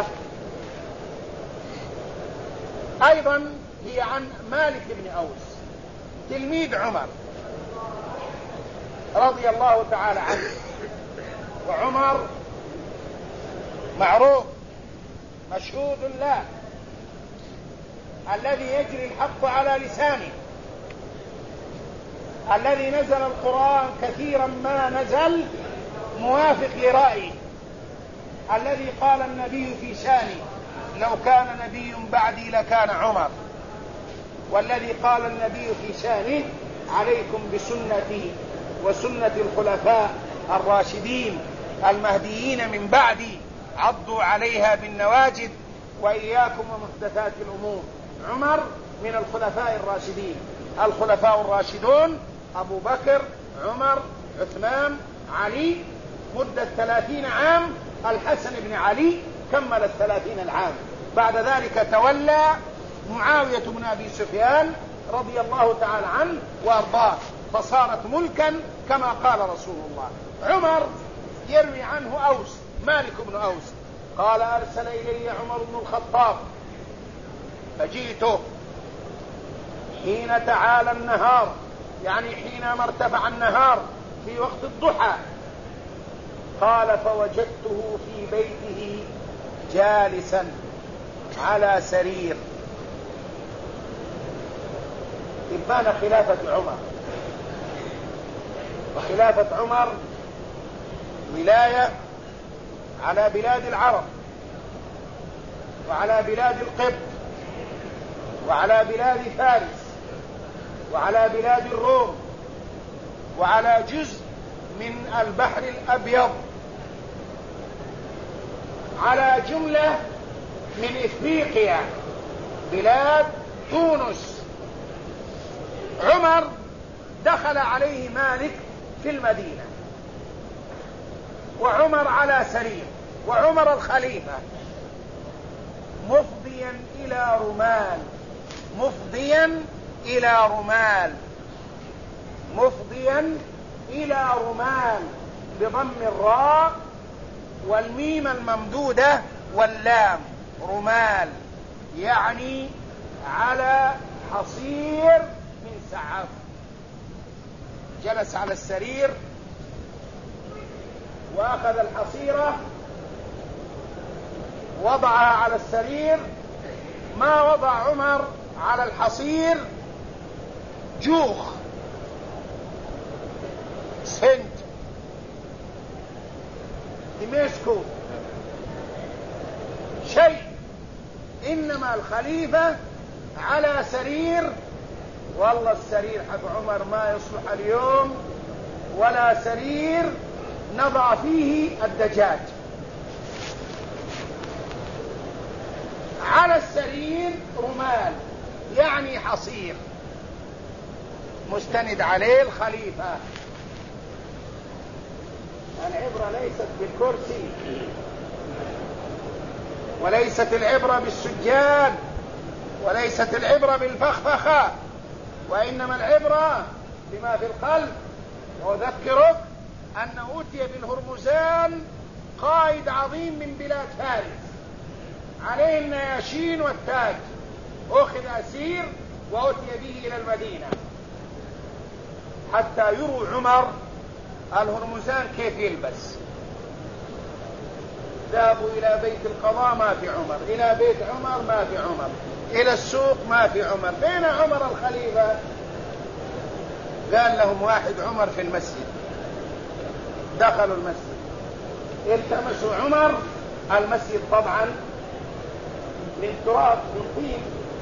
أيضا هي عن مالك بن أوس تلميذ عمر رضي الله تعالى عنه. وعمر معروف مشهود له الذي يجري الحق على لسانه، الذي نزل القرآن كثيرا ما نزل موافق لرأيه، الذي قال النبي في شانه لو كان نبي بعدي لكان عمر، والذي قال النبي في شانه عليكم بسنتي وسنة الخلفاء الراشدين المهديين من بعدي عضوا عليها بالنواجذ وإياكم ومحدثات الأمور. عمر من الخلفاء الراشدين، الخلفاء الراشدون أبو بكر عمر عثمان علي، مدة 30 عام. الحسن بن علي كمل 30 العام. بعد ذلك تولى معاوية بن أبي سفيان رضي الله تعالى عنه وأرضاه، فصارت ملكا كما قال رسول الله. عمر يروي عنه أوس مالك بن أوس قال أرسل إلي عمر بن الخطاب فجئته حين تعالى النهار، يعني حينما ارتفع النهار في وقت الضحى. قال فوجدته في بيته جالسا على سرير. إبان خلافة عمر، وخلافة عمر ولاية على بلاد العرب وعلى بلاد القبط وعلى بلاد فارس وعلى بلاد الروم وعلى جزء من البحر الأبيض، على جملة من إفريقيا بلاد تونس. عمر دخل عليه مالك في المدينة وعمر على سرير، وعمر الخليفة مفضيا إلى رمال، مفضيا إلى رمال، مفضيا إلى رمال بضم الراء والميم الممدودة واللام، رمال يعني على حصير من سعف. جلس على السرير وأخذ الحصيرة وضعها على السرير. ما وضع عمر على الحصير جوخ سنت دمشكو شيء، إنما الخليفة على سرير. والله السرير حق عمر ما يصلح اليوم ولا سرير نضع فيه الدجاج. على السرير رمال يعني حصير مستند عليه الخليفة. العبرة ليست بالكرسي وليست العبرة بالسجاد وليست العبرة بالفخفخة، وإنما العبرة بما في القلب. وأذكرك أن أوتي بالهرمزان قائد عظيم من بلاد فارس عليه النياشين والتاج، أخذ أسير وأتي به إلى المدينة حتى يروا عمر الهرمزان كيف يلبس. ذهبوا إلى بيت القضاء ما في عمر، إلى بيت عمر ما في عمر، إلى السوق ما في عمر. بين عمر الخليفة؟ قال لهم واحد عمر في المسجد. دخلوا المسجد التمسوا عمر. المسجد طبعا من تراب من طين،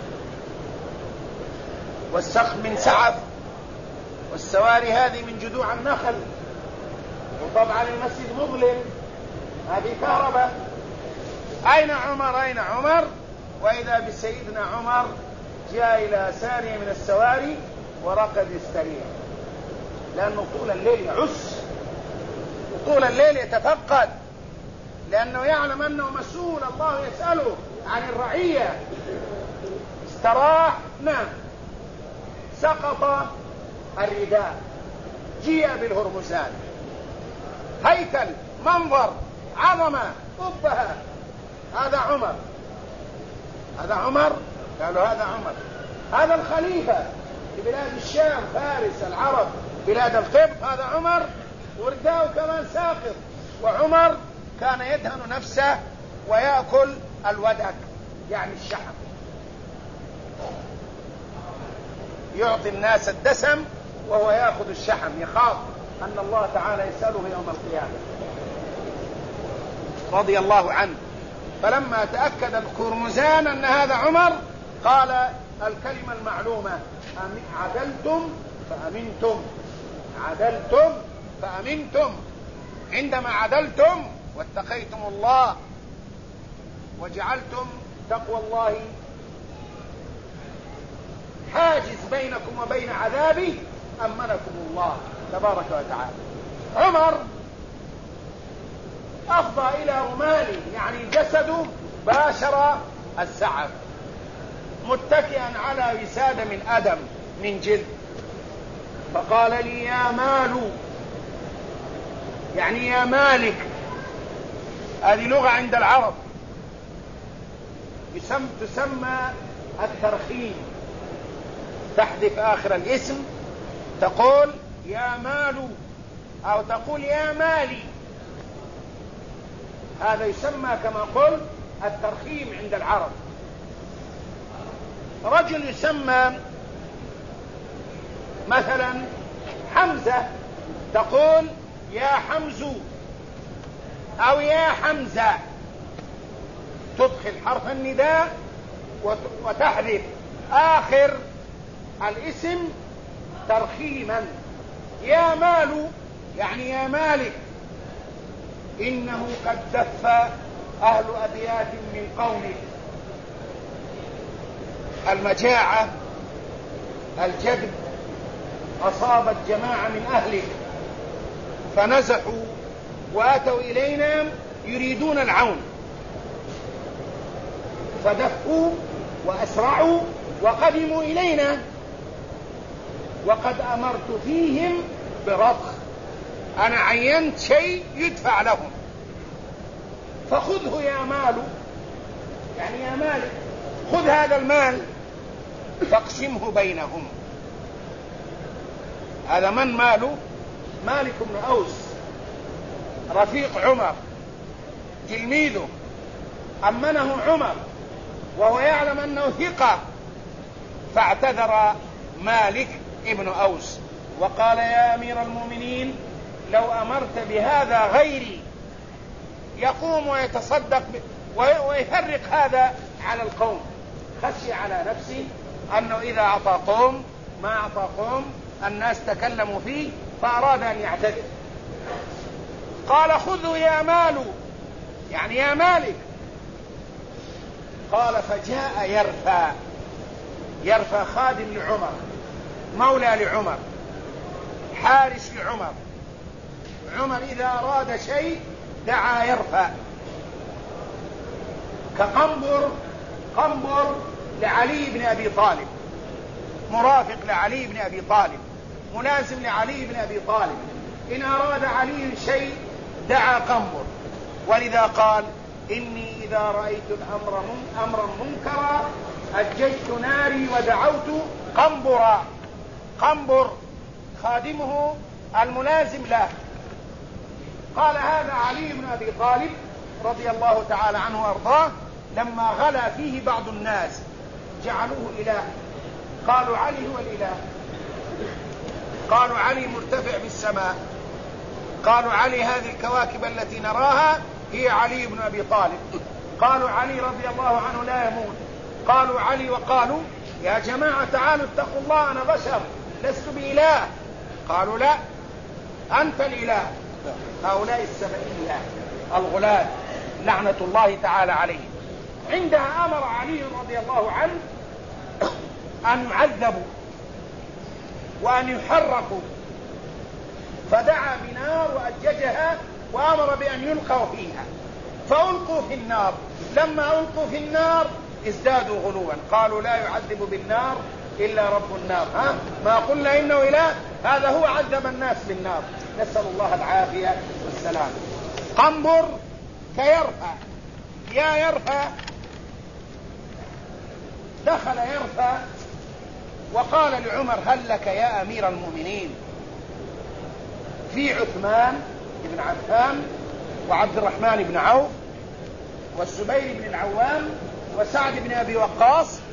والسقف من سعف، والسواري هذه من جذوع النخل، وطبعا المسجد مظلم، هذه كهرباء. أين عمر؟ أين عمر؟ وإذا بسيدنا عمر جاء إلى سارية من السواري ورقد يستريح، لأنه طول الليل يعس وطول الليل يتفقد، لأنه يعلم أنه مسؤول، الله يسأله عن الرعية. استراح، نام، سقط الرداء، جيء بالهرمزان، هيكل، منظر، عظمة، قبها، هذا عمر، هذا عمر، قالوا هذا عمر، هذا الخليفة في بلاد الشام، فارس، العرب، بلاد القبط، هذا عمر، ورداءه كمان ساقط. وعمر كان يدهن نفسه ويأكل الودك يعني الشحم، يعطي الناس الدسم وهو يأخذ الشحم، يخاف أن الله تعالى يسأله يوم القيامة، رضي الله عنه. فلما تأكد الهرمزان أن هذا عمر قال الكلمة المعلومة: عدلتم فأمنتم، عدلتم فأمنتم. عندما عدلتم واتقيتم الله وجعلتم تقوى الله حاجز بينكم وبين عذابه أمنكم الله تبارك وتعالى. عمر أفضى إلى رماله، يعني جسده باشر السعف، متكئا على وسادة من أدم من جلد، فقال لي: يا مال، يعني يا مالك، هذه لغة عند العرب تسمى الترخيم، تحذف آخر الاسم، تقول يا مال أو تقول يا مالي، هذا يسمى كما قلت الترخيم عند العرب. رجل يسمى مثلا حمزة، تقول يا حمزو أو يا حمزة، تدخل حرف النداء وتحذف آخر الاسم ترخيما. يا مال يعني يا مالك، إنه قد دف أهل أبيات من قومك، المجاعة، الجدب أصابت جماعة من أهلك، فنزحوا وأتوا إلينا يريدون العون، فدفوا وأسرعوا وقدموا إلينا، وقد أمرت فيهم برضخ، أنا عينت شيء يدفع لهم، فخذه يا مال، يعني يا مالك خذ هذا المال فاقسمه بينهم. هذا من ماله؟ مالك بن أوس، رفيق عمر، تلميذه، أمنه عمر وهو يعلم أنه ثقة، فاعتذر مالك ابن أوس وقال: يا أمير المؤمنين، لو أمرت بهذا غيري يقوم ويتصدق ويفرق هذا على القوم، خشي على نفسي أنه إذا أعطى قوم ما أعطى قوم الناس تكلموا فيه، فأراد أن يعتذر. قال: خذوا يا مال، يعني يا مالك. قال: فجاء يرفى خادم لعمر، مولى لعمر، حارس لعمر. عمر إذا أراد شيء دعا يرفى، قنبر لعلي بن أبي طالب، مرافق لعلي بن أبي طالب، ملازم لعلي بن أبي طالب. إن أراد علي شيء دعا قنبر، ولذا قال: إني إذا رأيت أمرا منكرا أججت ناري ودعوت قنبرا. قنبر خادمه الملازم له. قال هذا علي بن أبي طالب رضي الله تعالى عنه وأرضاه، لما غلا فيه بعض الناس جعلوه إله، قالوا علي هو الإله، قالوا علي مرتفع بالسماء، قالوا علي هذه الكواكب التي نراها هي علي بن أبي طالب. قالوا علي رضي الله عنه لا يموت. قالوا علي وقالوا يا جماعة تعالوا اتقوا الله، أنا بشر لست بإله. قالوا لا أنت الإله. هؤلاء السبعية الغلاة لعنة الله تعالى عليهم. عندها أمر علي رضي الله عنه أن يعذبوا وأن يحرقوا، فدعا بنار وأججها وأمر بأن يلقوا فيها، فألقوا في النار. لما ألقوا في النار ازدادوا غلوا، قالوا لا يعذب بالنار إلا رب النار. ما قلنا إنه إله، هذا هو عذب الناس بالنار، نسأل الله العافية والسلام. قنبر كيرفع، يا يرفع، دخل يرفع وقال لعمر هل لك يا أمير المؤمنين في عثمان بن عفان وعبد الرحمن بن عوف والزبير بن العوام وسعد بن أبي وقاص